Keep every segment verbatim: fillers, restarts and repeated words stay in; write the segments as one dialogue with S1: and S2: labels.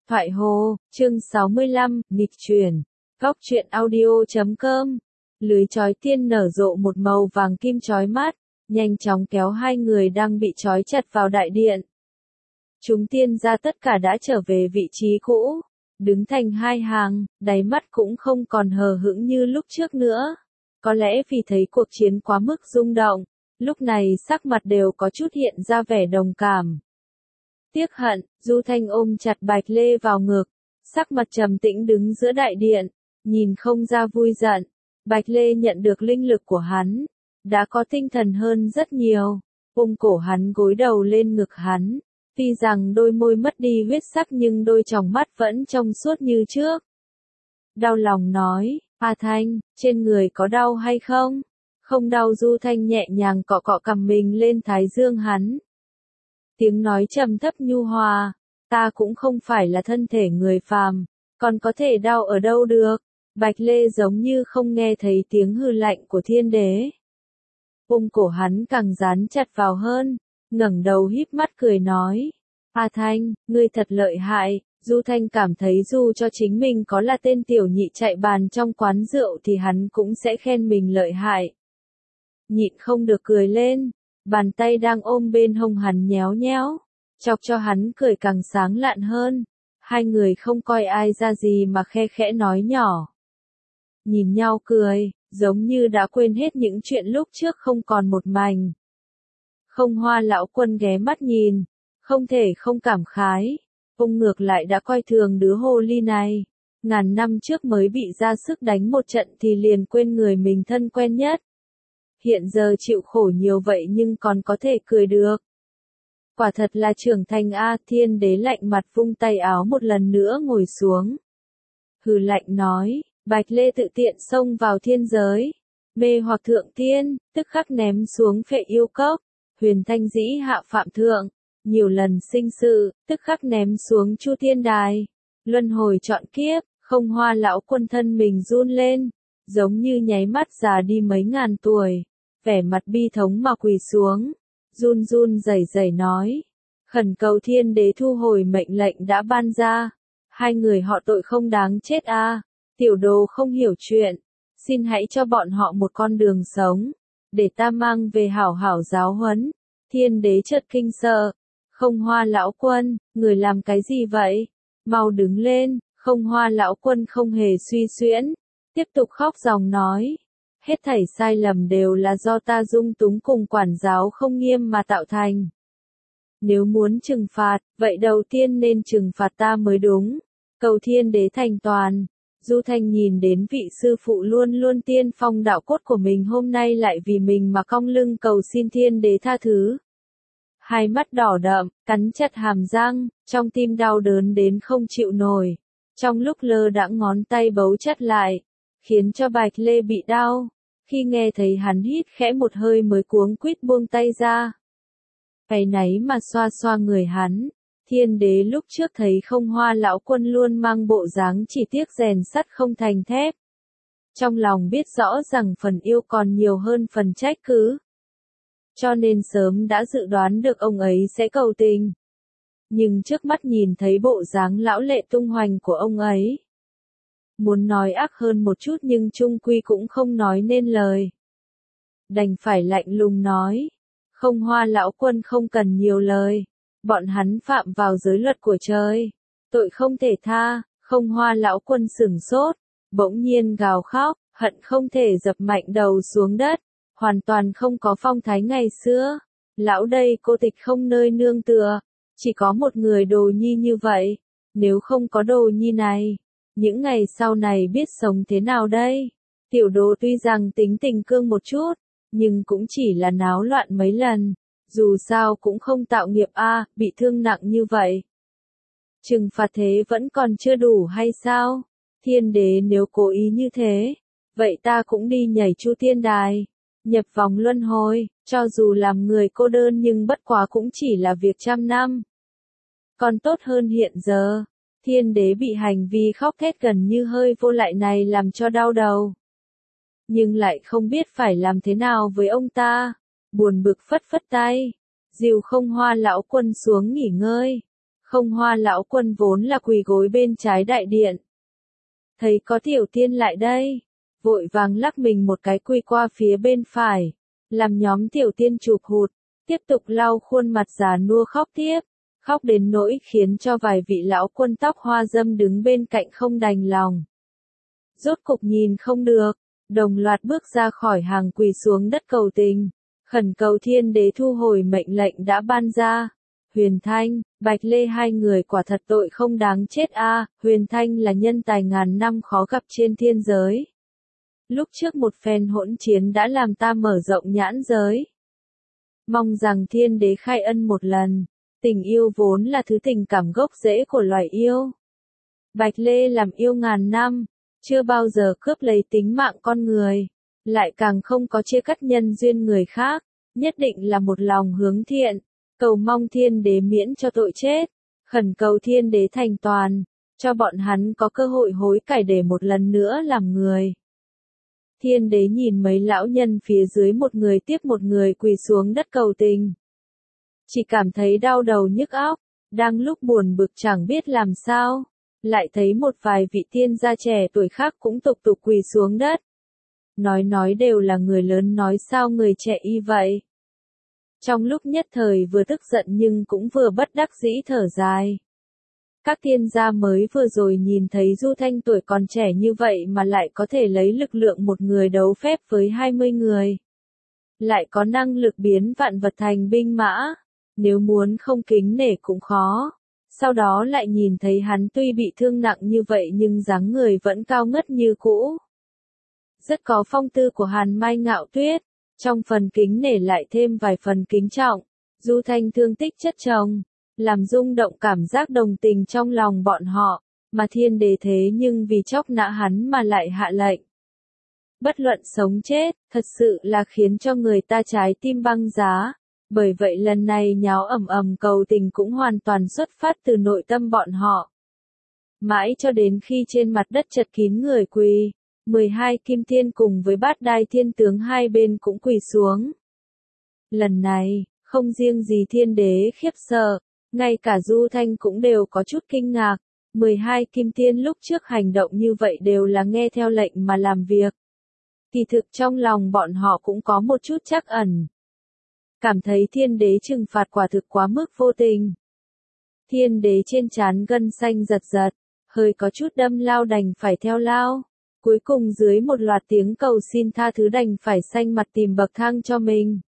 S1: Thoại Hồ, chương sáu mươi lăm, nghịch chuyển. Góc truyện audio chấm com. Lưới chói tiên nở rộ một màu vàng kim chói mắt, nhanh chóng kéo hai người đang bị chói chặt vào đại điện. Chúng tiên gia tất cả đã trở về vị trí cũ, đứng thành hai hàng, đáy mắt cũng không còn hờ hững như lúc trước nữa. Có lẽ vì thấy cuộc chiến quá mức rung động, lúc này sắc mặt đều có chút hiện ra vẻ đồng cảm. Tiếc hận, Du Thanh ôm chặt Bạch Lê vào ngực, sắc mặt trầm tĩnh đứng giữa đại điện, nhìn không ra vui giận. Bạch Lê nhận được linh lực của hắn, đã có tinh thần hơn rất nhiều, ôm cổ hắn gối đầu lên ngực hắn. Tuy rằng đôi môi mất đi huyết sắc nhưng đôi tròng mắt vẫn trong suốt như trước. Đau lòng nói, A Thanh, trên người có đau hay không? Không đau. Du Thanh nhẹ nhàng cọ cọ cằm mình lên thái dương hắn. Tiếng nói trầm thấp nhu hòa, ta cũng không phải là thân thể người phàm, còn có thể đau ở đâu được. Bạch Lê giống như không nghe thấy tiếng hừ lạnh của thiên đế. Ôm cổ hắn càng dán chặt vào hơn, ngẩng đầu híp mắt cười nói, A Thanh, ngươi thật lợi hại. Du Thanh cảm thấy dù cho chính mình có là tên tiểu nhị chạy bàn trong quán rượu thì hắn cũng sẽ khen mình lợi hại. Nhịn không được cười lên, bàn tay đang ôm bên hông hắn nhéo nhéo, chọc cho hắn cười càng sáng lạn hơn. Hai người không coi ai ra gì mà khe khẽ nói nhỏ. Nhìn nhau cười, giống như đã quên hết những chuyện lúc trước không còn một mảnh. Không Hoa lão quân ghé mắt nhìn, không thể không cảm khái. Ông ngược lại đã coi thường đứa hồ ly này. Ngàn năm trước mới bị ra sức đánh một trận thì liền quên người mình thân quen nhất. Hiện giờ chịu khổ nhiều vậy nhưng còn có thể cười được. Quả thật là trưởng thành a. Thiên đế lạnh mặt vung tay áo một lần nữa ngồi xuống. Hừ lạnh nói, Bạch Lê tự tiện xông vào thiên giới. Mê hoặc thượng tiên, tức khắc ném xuống phệ yêu cốc. Huyền thanh dĩ hạ phạm thượng. Nhiều lần sinh sự, tức khắc ném xuống chu thiên đài. Luân hồi chọn kiếp, Không Hoa lão quân thân mình run lên, giống như nháy mắt già đi mấy ngàn tuổi. Vẻ mặt bi thống mà quỳ xuống, run run rẩy rẩy nói, khẩn cầu thiên đế thu hồi mệnh lệnh đã ban ra. Hai người họ tội không đáng chết a. À. Tiểu đồ không hiểu chuyện, xin hãy cho bọn họ một con đường sống, để ta mang về hảo hảo giáo huấn. Thiên đế chợt kinh sợ. Không Hoa lão quân, người làm cái gì vậy? Mau đứng lên. Không Hoa lão quân không hề suy xuyễn, tiếp tục khóc ròng nói, hết thảy sai lầm đều là do ta dung túng cùng quản giáo không nghiêm mà tạo thành. Nếu muốn trừng phạt, vậy đầu tiên nên trừng phạt ta mới đúng. Cầu thiên đế thành toàn. Du Thanh nhìn đến vị sư phụ luôn luôn tiên phong đạo cốt của mình hôm nay lại vì mình mà cong lưng cầu xin thiên đế tha thứ. Hai mắt đỏ đậm, cắn chặt hàm răng, trong tim đau đớn đến không chịu nổi. Trong lúc lơ đãng ngón tay bấu chặt lại, khiến cho Bạch Lê bị đau. Khi nghe thấy hắn hít khẽ một hơi mới cuống quýt buông tay ra. Áy náy mà xoa xoa người hắn. Thiên đế lúc trước thấy Không Hoa lão quân luôn mang bộ dáng chỉ tiếc rèn sắt không thành thép. Trong lòng biết rõ rằng phần yêu còn nhiều hơn phần trách cứ. Cho nên sớm đã dự đoán được ông ấy sẽ cầu tình. Nhưng trước mắt nhìn thấy bộ dáng lão lệ tung hoành của ông ấy. Muốn nói ác hơn một chút nhưng chung quy cũng không nói nên lời. Đành phải lạnh lùng nói. Không Hoa lão quân không cần nhiều lời. Bọn hắn phạm vào giới luật của trời. Tội không thể tha. Không Hoa lão quân sửng sốt. Bỗng nhiên gào khóc, hận không thể dập mạnh đầu xuống đất. Hoàn toàn không có phong thái ngày xưa. Lão đây cô tịch không nơi nương tựa. Chỉ có một người đồ nhi như vậy. Nếu không có đồ nhi này, những ngày sau này biết sống thế nào đây? Tiểu đồ tuy rằng tính tình cương một chút, nhưng cũng chỉ là náo loạn mấy lần. Dù sao cũng không tạo nghiệp a, à, bị thương nặng như vậy. Trừng phạt thế vẫn còn chưa đủ hay sao? Thiên đế nếu cố ý như thế, vậy ta cũng đi nhảy chu thiên đài. Nhập vòng luân hồi, cho dù làm người cô đơn nhưng bất quá cũng chỉ là việc trăm năm. Còn tốt hơn hiện giờ, thiên đế bị hành vi khóc thét gần như hơi vô lại này làm cho đau đầu. Nhưng lại không biết phải làm thế nào với ông ta, buồn bực phất phất tay, dìu Không Hoa lão quân xuống nghỉ ngơi. Không Hoa lão quân vốn là quỳ gối bên trái đại điện. Thấy có tiểu tiên lại đây, vội vàng lắc mình một cái quỳ qua phía bên phải, làm nhóm tiểu tiên chụp hụt, tiếp tục lau khuôn mặt già nua khóc tiếp, khóc đến nỗi khiến cho vài vị lão quân tóc hoa râm đứng bên cạnh không đành lòng. Rốt cục nhìn không được, đồng loạt bước ra khỏi hàng quỳ xuống đất cầu tình, khẩn cầu thiên đế thu hồi mệnh lệnh đã ban ra. Huyền Thanh, Bạch Lê hai người quả thật tội không đáng chết a. À, Huyền Thanh là nhân tài ngàn năm khó gặp trên thiên giới. Lúc trước một phen hỗn chiến đã làm ta mở rộng nhãn giới. Mong rằng thiên đế khai ân một lần. Tình yêu vốn là thứ tình cảm gốc rễ của loài yêu. Bạch Lê làm yêu ngàn năm, chưa bao giờ cướp lấy tính mạng con người, lại càng không có chia cắt nhân duyên người khác, nhất định là một lòng hướng thiện, cầu mong thiên đế miễn cho tội chết, khẩn cầu thiên đế thành toàn, cho bọn hắn có cơ hội hối cải để một lần nữa làm người. Thiên đế nhìn mấy lão nhân phía dưới một người tiếp một người quỳ xuống đất cầu tình. Chỉ cảm thấy đau đầu nhức óc, đang lúc buồn bực chẳng biết làm sao, lại thấy một vài vị tiên gia trẻ tuổi khác cũng tục tục quỳ xuống đất. Nói nói đều là người lớn nói sao người trẻ y vậy. Trong lúc nhất thời vừa tức giận nhưng cũng vừa bất đắc dĩ thở dài. Các tiên gia mới vừa rồi nhìn thấy Du Thanh tuổi còn trẻ như vậy mà lại có thể lấy lực lượng một người đấu phép với hai mươi người. Lại có năng lực biến vạn vật thành binh mã. Nếu muốn không kính nể cũng khó. Sau đó lại nhìn thấy hắn tuy bị thương nặng như vậy nhưng dáng người vẫn cao ngất như cũ. Rất có phong tư của Hàn Mai Ngạo Tuyết. Trong phần kính nể lại thêm vài phần kính trọng. Du Thanh thương tích chất chồng, làm rung động cảm giác đồng tình trong lòng bọn họ, mà thiên đế thế nhưng vì chóc nã hắn mà lại hạ lệnh. Bất luận sống chết, thật sự là khiến cho người ta trái tim băng giá. Bởi vậy lần này nháo ầm ầm cầu tình cũng hoàn toàn xuất phát từ nội tâm bọn họ. Mãi cho đến khi trên mặt đất chật kín người quỳ, mười hai kim tiên cùng với bát đai thiên tướng hai bên cũng quỳ xuống. Lần này, không riêng gì thiên đế khiếp sợ, ngay cả Du Thanh cũng đều có chút kinh ngạc. mười hai kim tiên lúc trước hành động như vậy đều là nghe theo lệnh mà làm việc. Kỳ thực trong lòng bọn họ cũng có một chút trắc ẩn. Cảm thấy thiên đế trừng phạt quả thực quá mức vô tình. Thiên đế trên trán gân xanh giật giật, hơi có chút đâm lao đành phải theo lao. Cuối cùng dưới một loạt tiếng cầu xin tha thứ đành phải xanh mặt tìm bậc thang cho mình.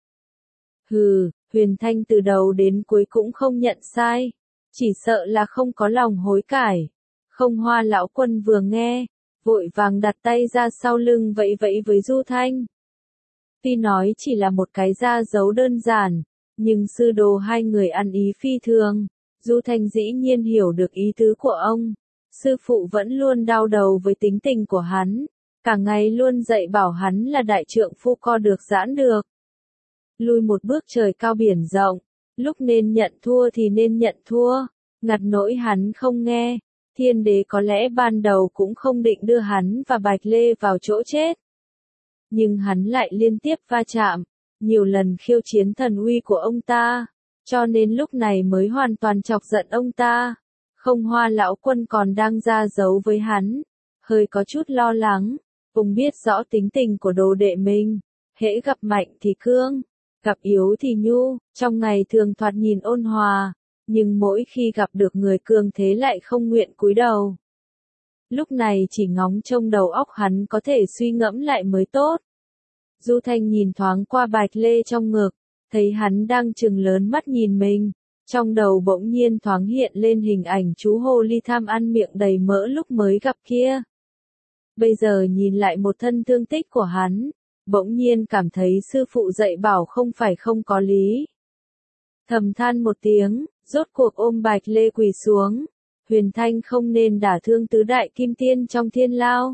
S1: Hừ, Huyền Thanh từ đầu đến cuối cũng không nhận sai. Chỉ sợ là không có lòng hối cải. Không Hoa lão quân vừa nghe, vội vàng đặt tay ra sau lưng vẫy vẫy với Du Thanh. Tuy nói chỉ là một cái ra dấu đơn giản, nhưng sư đồ hai người ăn ý phi thường. Du Thanh dĩ nhiên hiểu được ý tứ của ông. Sư phụ vẫn luôn đau đầu với tính tình của hắn, cả ngày luôn dạy bảo hắn là đại trượng phu co được giãn được. Lui một bước trời cao biển rộng, lúc nên nhận thua thì nên nhận thua, ngặt nỗi hắn không nghe. Thiên đế có lẽ ban đầu cũng không định đưa hắn và Bạch Lê vào chỗ chết. Nhưng hắn lại liên tiếp va chạm, nhiều lần khiêu chiến thần uy của ông ta, cho nên lúc này mới hoàn toàn chọc giận ông ta. Không Hoa lão quân còn đang ra dấu với hắn, hơi có chút lo lắng, cũng biết rõ tính tình của đồ đệ mình, hễ gặp mạnh thì cương, gặp yếu thì nhu, trong ngày thường thoạt nhìn ôn hòa, nhưng mỗi khi gặp được người cường thế lại không nguyện cúi đầu. Lúc này chỉ ngóng trông đầu óc hắn có thể suy ngẫm lại mới tốt. Du Thanh nhìn thoáng qua Bạch Lê trong ngực, thấy hắn đang trừng lớn mắt nhìn mình. Trong đầu bỗng nhiên thoáng hiện lên hình ảnh chú hồ ly tham ăn miệng đầy mỡ lúc mới gặp kia. Bây giờ nhìn lại một thân thương tích của hắn, bỗng nhiên cảm thấy sư phụ dạy bảo không phải không có lý. Thầm than một tiếng, rốt cuộc ôm Bạch Lê quỳ xuống. Huyền Thanh không nên đả thương tứ đại kim tiên trong thiên lao.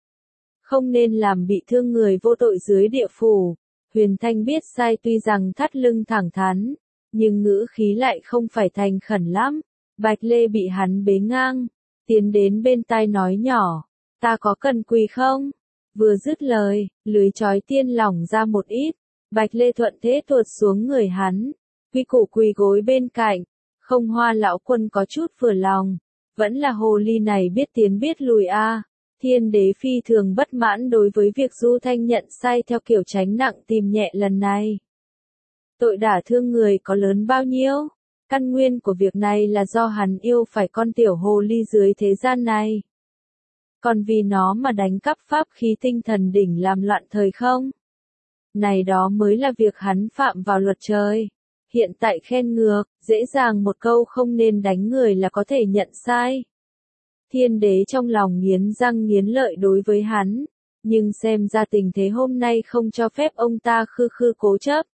S1: Không nên làm bị thương người vô tội dưới địa phủ. Huyền Thanh biết sai tuy rằng thắt lưng thẳng thắn, nhưng ngữ khí lại không phải thành khẩn lắm. Bạch Lê bị hắn bế ngang, tiến đến bên tai nói nhỏ, ta có cần quỳ không? Vừa dứt lời, lưới trói tiên lỏng ra một ít, Bạch Lê thuận thế tuột xuống người hắn, quy củ quỳ gối bên cạnh, Không Hoa lão quân có chút vừa lòng, vẫn là hồ ly này biết tiến biết lùi a. À. Thiên đế phi thường bất mãn đối với việc Du Thanh nhận sai theo kiểu tránh nặng tìm nhẹ lần này. Tội đả thương người có lớn bao nhiêu? Căn nguyên của việc này là do hắn yêu phải con tiểu hồ ly dưới thế gian này. Còn vì nó mà đánh cắp pháp khí tinh thần đỉnh làm loạn thời không? Này đó mới là việc hắn phạm vào luật trời. Hiện tại khen ngược, dễ dàng một câu không nên đánh người là có thể nhận sai. Thiên đế trong lòng nghiến răng nghiến lợi đối với hắn, nhưng xem ra tình thế hôm nay không cho phép ông ta khư khư cố chấp.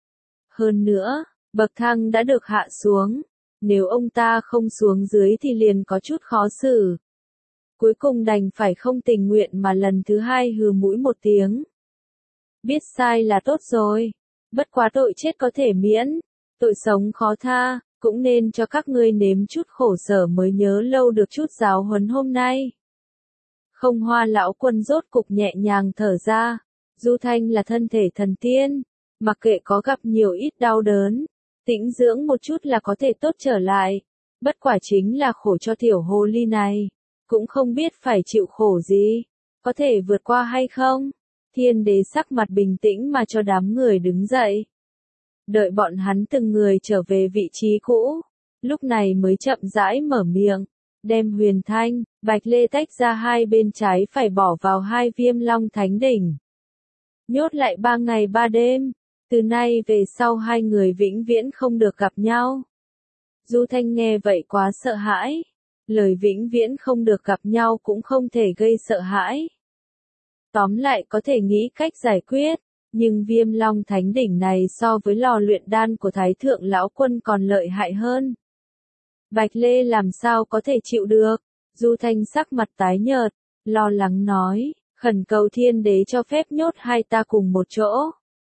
S1: Hơn nữa, bậc thang đã được hạ xuống, nếu ông ta không xuống dưới thì liền có chút khó xử. Cuối cùng đành phải không tình nguyện mà lần thứ hai hừ mũi một tiếng. Biết sai là tốt rồi, bất quá tội chết có thể miễn, tội sống khó tha, cũng nên cho các ngươi nếm chút khổ sở mới nhớ lâu được chút giáo huấn hôm nay. Không Hoa lão quân rốt cục nhẹ nhàng thở ra, Du Thanh là thân thể thần tiên, mặc kệ có gặp nhiều ít đau đớn, tĩnh dưỡng một chút là có thể tốt trở lại, bất quả chính là khổ cho tiểu hồ ly này, cũng không biết phải chịu khổ gì, có thể vượt qua hay không. Thiên đế sắc mặt bình tĩnh mà cho đám người đứng dậy. Đợi bọn hắn từng người trở về vị trí cũ, lúc này mới chậm rãi mở miệng, đem Huyền Thanh, Bạch Lê tách ra hai bên trái phải bỏ vào hai viêm long thánh đỉnh. Nhốt lại ba ngày ba đêm, từ nay về sau hai người vĩnh viễn không được gặp nhau. Du Thanh nghe vậy quá sợ hãi, lời vĩnh viễn không được gặp nhau cũng không thể gây sợ hãi. Tóm lại có thể nghĩ cách giải quyết, nhưng viêm long thánh đỉnh này so với lò luyện đan của Thái Thượng Lão Quân còn lợi hại hơn. Bạch Lê làm sao có thể chịu được, Du Thanh sắc mặt tái nhợt, lo lắng nói, khẩn cầu thiên đế cho phép nhốt hai ta cùng một chỗ.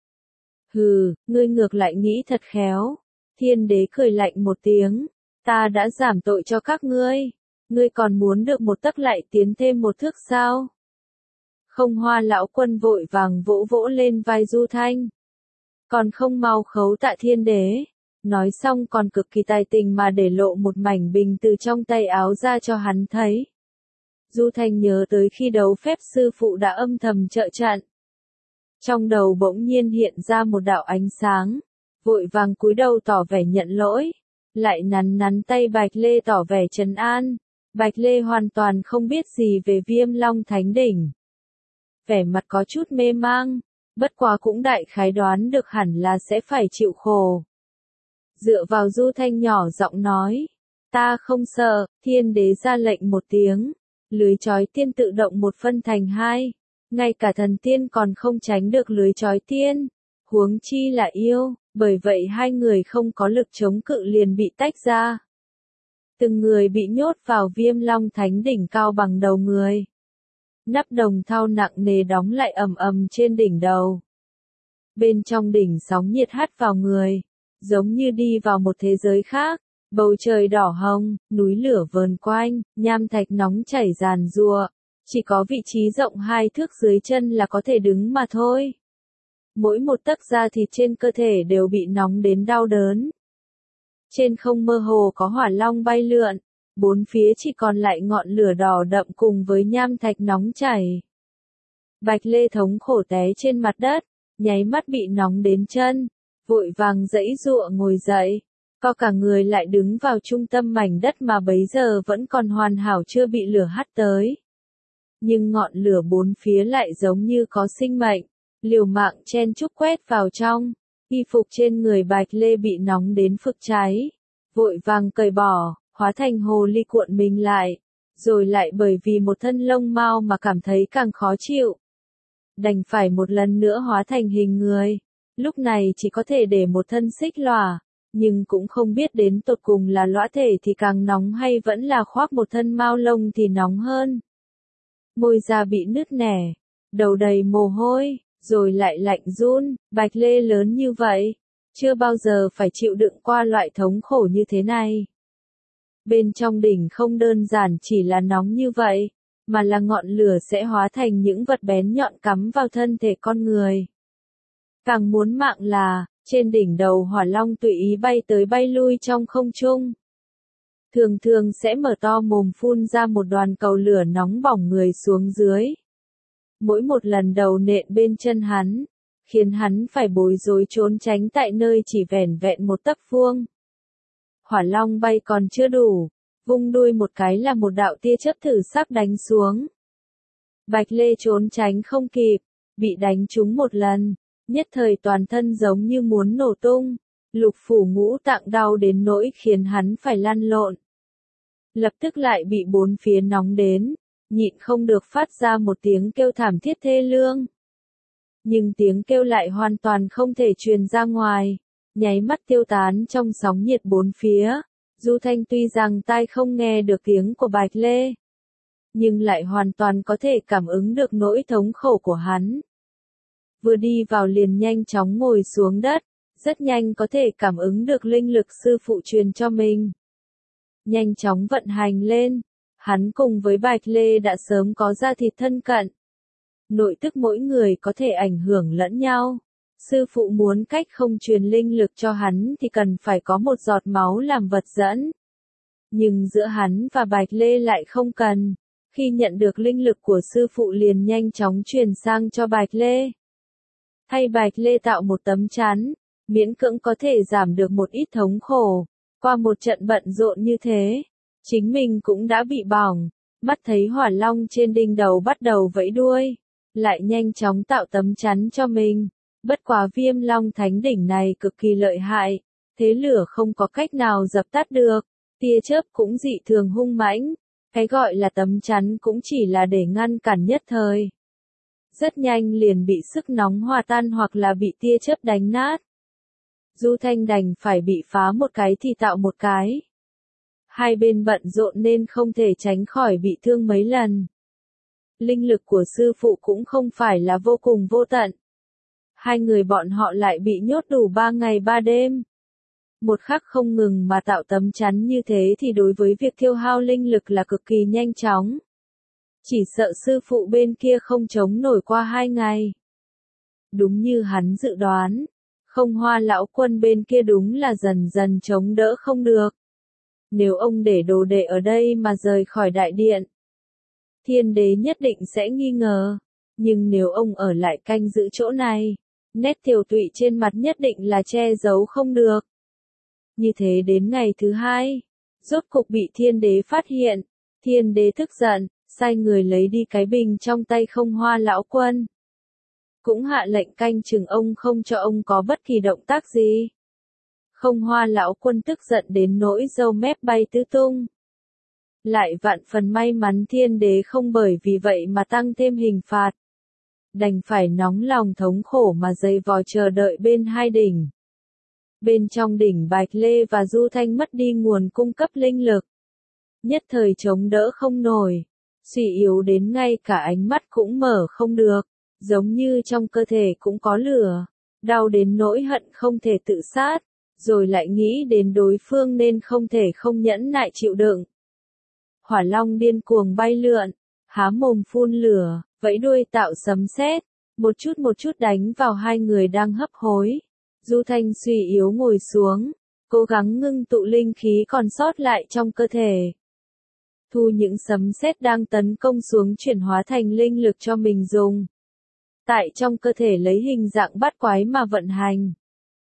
S1: Hừ, ngươi ngược lại nghĩ thật khéo. Thiên đế cười lạnh một tiếng, ta đã giảm tội cho các ngươi, ngươi còn muốn được một tấc lại tiến thêm một thước sao? Không Hoa lão quân vội vàng vỗ vỗ lên vai Du Thanh. Còn không mau khấu tạ thiên đế. Nói xong còn cực kỳ tài tình mà để lộ một mảnh bình từ trong tay áo ra cho hắn thấy. Du Thanh nhớ tới khi đấu phép sư phụ đã âm thầm trợ trận. Trong đầu bỗng nhiên hiện ra một đạo ánh sáng, vội vàng cúi đầu tỏ vẻ nhận lỗi, lại nắn nắn tay Bạch Lê tỏ vẻ trấn an. Bạch Lê hoàn toàn không biết gì về viêm long thánh đỉnh. Vẻ mặt có chút mê mang, bất quá cũng đại khái đoán được hẳn là sẽ phải chịu khổ. Dựa vào Du Thanh nhỏ giọng nói, ta không sợ. Thiên đế ra lệnh một tiếng, lưới chói tiên tự động một phân thành hai, ngay cả thần tiên còn không tránh được lưới chói tiên, huống chi là yêu, bởi vậy hai người không có lực chống cự liền bị tách ra. Từng người bị nhốt vào viêm long thánh đỉnh cao bằng đầu người. Nắp đồng thau nặng nề đóng lại ầm ầm trên đỉnh đầu. Bên trong đỉnh sóng nhiệt hắt vào người, giống như đi vào một thế giới khác, bầu trời đỏ hồng, núi lửa vờn quanh, nham thạch nóng chảy ràn rùa, chỉ có vị trí rộng hai thước dưới chân là có thể đứng mà thôi. Mỗi một tấc da thịt trên cơ thể đều bị nóng đến đau đớn. Trên không mơ hồ có hỏa long bay lượn, bốn phía chỉ còn lại ngọn lửa đỏ đậm cùng với nham thạch nóng chảy. Bạch Lê thống khổ té trên mặt đất, nháy mắt bị nóng đến chân, vội vàng giãy giụa ngồi dậy, co cả người lại đứng vào trung tâm mảnh đất mà bấy giờ vẫn còn hoàn hảo chưa bị lửa hắt tới. Nhưng ngọn lửa bốn phía lại giống như có sinh mệnh, liều mạng chen chúc quét vào trong, y phục trên người Bạch Lê bị nóng đến phực cháy, vội vàng cởi bỏ, hóa thành hồ ly cuộn mình lại, rồi lại bởi vì một thân lông mao mà cảm thấy càng khó chịu. Đành phải một lần nữa hóa thành hình người, lúc này chỉ có thể để một thân xích lòa, nhưng cũng không biết đến tột cùng là lõa thể thì càng nóng hay vẫn là khoác một thân mao lông thì nóng hơn. Môi da bị nứt nẻ, đầu đầy mồ hôi, rồi lại lạnh run. Bạch Lê lớn như vậy, chưa bao giờ phải chịu đựng qua loại thống khổ như thế này. Bên trong đỉnh không đơn giản chỉ là nóng như vậy, mà là ngọn lửa sẽ hóa thành những vật bén nhọn cắm vào thân thể con người. Càng muốn mạng là, trên đỉnh đầu hỏa long tùy ý bay tới bay lui trong không trung. thường thường sẽ mở to mồm phun ra một đoàn cầu lửa nóng bỏng người xuống dưới. Mỗi một lần đầu nện bên chân hắn, khiến hắn phải bối rối trốn tránh tại nơi chỉ vẻn vẹn một tấc vuông. Hỏa long bay còn chưa đủ, vung đuôi một cái là một đạo tia chớp thử sắc đánh xuống. Bạch Lê trốn tránh không kịp, bị đánh trúng một lần, nhất thời toàn thân giống như muốn nổ tung, lục phủ ngũ tạng đau đến nỗi khiến hắn phải lăn lộn. Lập tức lại bị bốn phía nóng đến, nhịn không được phát ra một tiếng kêu thảm thiết thê lương. Nhưng tiếng kêu lại hoàn toàn không thể truyền ra ngoài, nháy mắt tiêu tán trong sóng nhiệt bốn phía. Du Thanh tuy rằng tai không nghe được tiếng của Bạch Lê, nhưng lại hoàn toàn có thể cảm ứng được nỗi thống khổ của hắn. Vừa đi vào liền nhanh chóng ngồi xuống đất, rất nhanh có thể cảm ứng được linh lực sư phụ truyền cho mình. Nhanh chóng vận hành lên, hắn cùng với Bạch Lê đã sớm có da thịt thân cận. Nội tức mỗi người có thể ảnh hưởng lẫn nhau. Sư phụ muốn cách không truyền linh lực cho hắn thì cần phải có một giọt máu làm vật dẫn. Nhưng giữa hắn và Bạch Lê lại không cần. Khi nhận được linh lực của sư phụ liền nhanh chóng truyền sang cho Bạch Lê. Thay Bạch Lê tạo một tấm chắn, miễn cưỡng có thể giảm được một ít thống khổ. Qua một trận bận rộn như thế, chính mình cũng đã bị bỏng, mắt thấy hỏa long trên đỉnh đầu bắt đầu vẫy đuôi, lại nhanh chóng tạo tấm chắn cho mình. Bất quá Viêm Long Thánh đỉnh này cực kỳ lợi hại, thế lửa không có cách nào dập tắt được, tia chớp cũng dị thường hung mãnh, cái gọi là tấm chắn cũng chỉ là để ngăn cản nhất thời. Rất nhanh liền bị sức nóng hòa tan hoặc là bị tia chớp đánh nát. Du Thanh đành phải bị phá một cái thì tạo một cái. Hai bên bận rộn nên không thể tránh khỏi bị thương mấy lần. Linh lực của sư phụ cũng không phải là vô cùng vô tận. Hai người bọn họ lại bị nhốt đủ ba ngày ba đêm. Một khắc không ngừng mà tạo tấm chắn như thế thì đối với việc tiêu hao linh lực là cực kỳ nhanh chóng. Chỉ sợ sư phụ bên kia không chống nổi qua hai ngày. Đúng như hắn dự đoán, Không Hoa lão quân bên kia đúng là dần dần chống đỡ không được. Nếu ông để đồ đệ ở đây mà rời khỏi đại điện, thiên đế nhất định sẽ nghi ngờ. Nhưng nếu ông ở lại canh giữ chỗ này, nét tiều tụy trên mặt nhất định là che giấu không được. Như thế đến ngày thứ hai, rốt cục bị thiên đế phát hiện, thiên đế tức giận, sai người lấy đi cái bình trong tay Không Hoa lão quân. Cũng hạ lệnh canh chừng ông không cho ông có bất kỳ động tác gì. Không Hoa lão quân tức giận đến nỗi râu mép bay tứ tung. Lại vạn phần may mắn thiên đế không bởi vì vậy mà tăng thêm hình phạt. Đành phải nóng lòng thống khổ mà dày vò chờ đợi bên hai đỉnh. Bên trong đỉnh Bạch Lê và Du Thanh mất đi nguồn cung cấp linh lực. Nhất thời chống đỡ không nổi, suy yếu đến ngay cả ánh mắt cũng mở không được, giống như trong cơ thể cũng có lửa, đau đến nỗi hận không thể tự sát, rồi lại nghĩ đến đối phương nên không thể không nhẫn nại chịu đựng. Hỏa long điên cuồng bay lượn, há mồm phun lửa, vẫy đuôi tạo sấm sét, một chút một chút đánh vào hai người đang hấp hối. Du Thanh suy yếu ngồi xuống, cố gắng ngưng tụ linh khí còn sót lại trong cơ thể. Thu những sấm sét đang tấn công xuống chuyển hóa thành linh lực cho mình dùng. Tại trong cơ thể lấy hình dạng bát quái mà vận hành.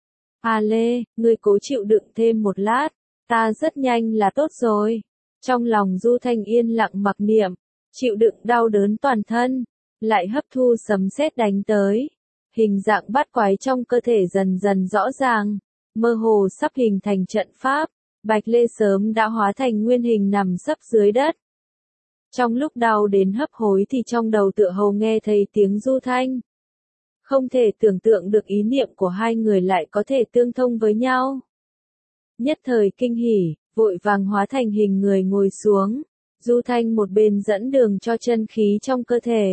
S1: A Lê, ngươi cố chịu đựng thêm một lát, ta rất nhanh là tốt rồi. Trong lòng Du Thanh yên lặng mặc niệm, chịu đựng đau đớn toàn thân, lại hấp thu sấm sét đánh tới. Hình dạng bát quái trong cơ thể dần dần rõ ràng, mơ hồ sắp hình thành trận pháp. Bạch Lê sớm đã hóa thành nguyên hình nằm sấp dưới đất. Trong lúc đau đến hấp hối thì trong đầu tựa hồ nghe thấy tiếng Du Thanh. Không thể tưởng tượng được ý niệm của hai người lại có thể tương thông với nhau. Nhất thời kinh hỉ, vội vàng hóa thành hình người ngồi xuống. Du Thanh một bên dẫn đường cho chân khí trong cơ thể.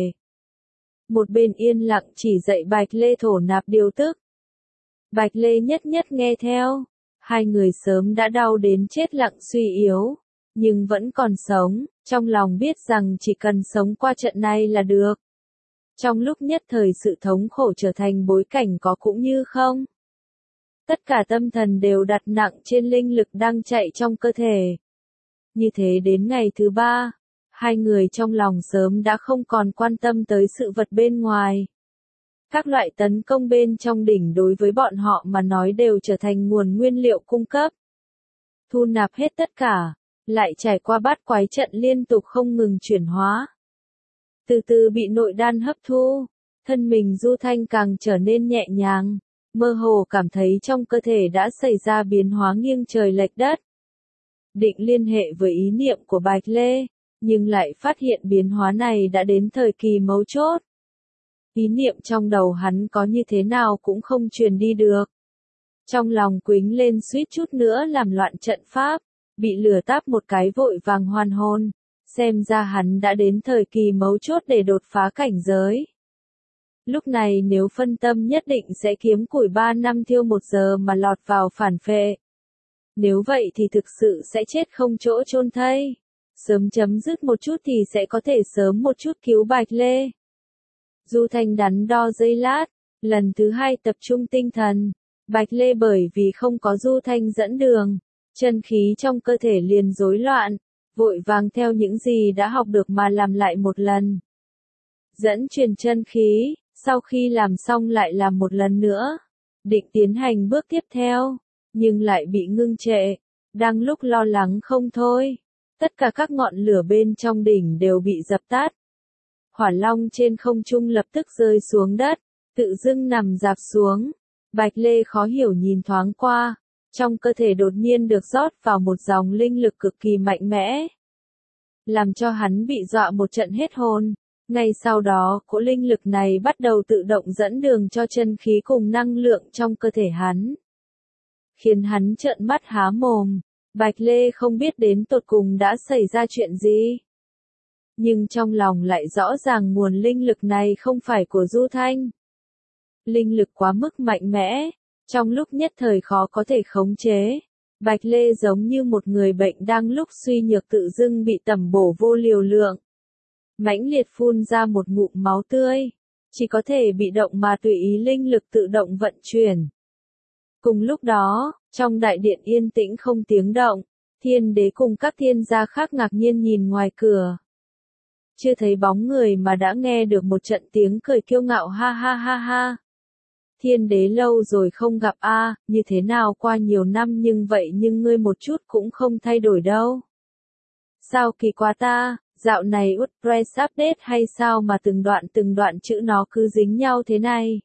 S1: Một bên yên lặng chỉ dạy Bạch Lê thổ nạp điều tức. Bạch Lê nhất nhất nghe theo. Hai người sớm đã đau đến chết lặng suy yếu, nhưng vẫn còn sống, trong lòng biết rằng chỉ cần sống qua trận này là được. Trong lúc nhất thời sự thống khổ trở thành bối cảnh có cũng như không. Tất cả tâm thần đều đặt nặng trên linh lực đang chạy trong cơ thể. Như thế đến ngày thứ ba, hai người trong lòng sớm đã không còn quan tâm tới sự vật bên ngoài. Các loại tấn công bên trong đỉnh đối với bọn họ mà nói đều trở thành nguồn nguyên liệu cung cấp. Thu nạp hết tất cả, lại trải qua bát quái trận liên tục không ngừng chuyển hóa. Từ từ bị nội đan hấp thu, thân mình Du Thanh càng trở nên nhẹ nhàng, mơ hồ cảm thấy trong cơ thể đã xảy ra biến hóa nghiêng trời lệch đất. Định liên hệ với ý niệm của Bạch Lê, nhưng lại phát hiện biến hóa này đã đến thời kỳ mấu chốt. Ý niệm trong đầu hắn có như thế nào cũng không truyền đi được. Trong lòng quính lên suýt chút nữa làm loạn trận pháp, bị lửa táp một cái vội vàng hoàn hồn, xem ra hắn đã đến thời kỳ mấu chốt để đột phá cảnh giới. Lúc này nếu phân tâm nhất định sẽ kiếm củi ba năm thiêu một giờ mà lọt vào phản phệ. Nếu vậy thì thực sự sẽ chết không chỗ chôn thây. Sớm chấm dứt một chút thì sẽ có thể sớm một chút cứu Bạch Lê. Du Thanh đắn đo giây lát, lần thứ hai tập trung tinh thần. Bạch Lê bởi vì không có Du Thanh dẫn đường, chân khí trong cơ thể liền rối loạn, vội vàng theo những gì đã học được mà làm lại một lần. Dẫn truyền chân khí, sau khi làm xong lại làm một lần nữa, định tiến hành bước tiếp theo, nhưng lại bị ngưng trệ, đang lúc lo lắng không thôi. Tất cả các ngọn lửa bên trong đỉnh đều bị dập tắt. Hỏa long trên không trung lập tức rơi xuống đất, tự dưng nằm rạp xuống. Bạch Lê khó hiểu nhìn thoáng qua, trong cơ thể đột nhiên được rót vào một dòng linh lực cực kỳ mạnh mẽ, làm cho hắn bị dọa một trận hết hồn. Ngay sau đó, cỗ linh lực này bắt đầu tự động dẫn đường cho chân khí cùng năng lượng trong cơ thể hắn, khiến hắn trợn mắt há mồm. Bạch Lê không biết đến tột cùng đã xảy ra chuyện gì, nhưng trong lòng lại rõ ràng nguồn linh lực này không phải của Du Thanh. Linh lực quá mức mạnh mẽ, trong lúc nhất thời khó có thể khống chế. Bạch Lê giống như một người bệnh đang lúc suy nhược tự dưng bị tẩm bổ vô liều lượng, mãnh liệt phun ra một ngụm máu tươi, chỉ có thể bị động mà tùy ý linh lực tự động vận chuyển. Cùng lúc đó, trong đại điện yên tĩnh không tiếng động, Thiên Đế cùng các thiên gia khác ngạc nhiên nhìn ngoài cửa. Chưa thấy bóng người mà đã nghe được một trận tiếng cười kiêu ngạo ha ha ha ha. Thiên Đế lâu rồi không gặp a, à, như thế nào qua nhiều năm nhưng vậy nhưng ngươi một chút cũng không thay đổi đâu. Sao kỳ quá ta, dạo này WordPress update hay sao mà từng đoạn từng đoạn chữ nó cứ dính nhau thế này?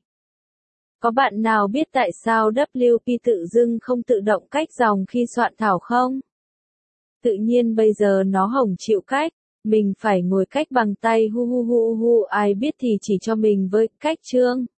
S1: Có bạn nào biết tại sao vê kép tự dưng không tự động cách dòng khi soạn thảo không? Tự nhiên bây giờ nó hổng chịu cách, mình phải ngồi cách bằng tay hu hu hu hu, ai biết thì chỉ cho mình với cách chương.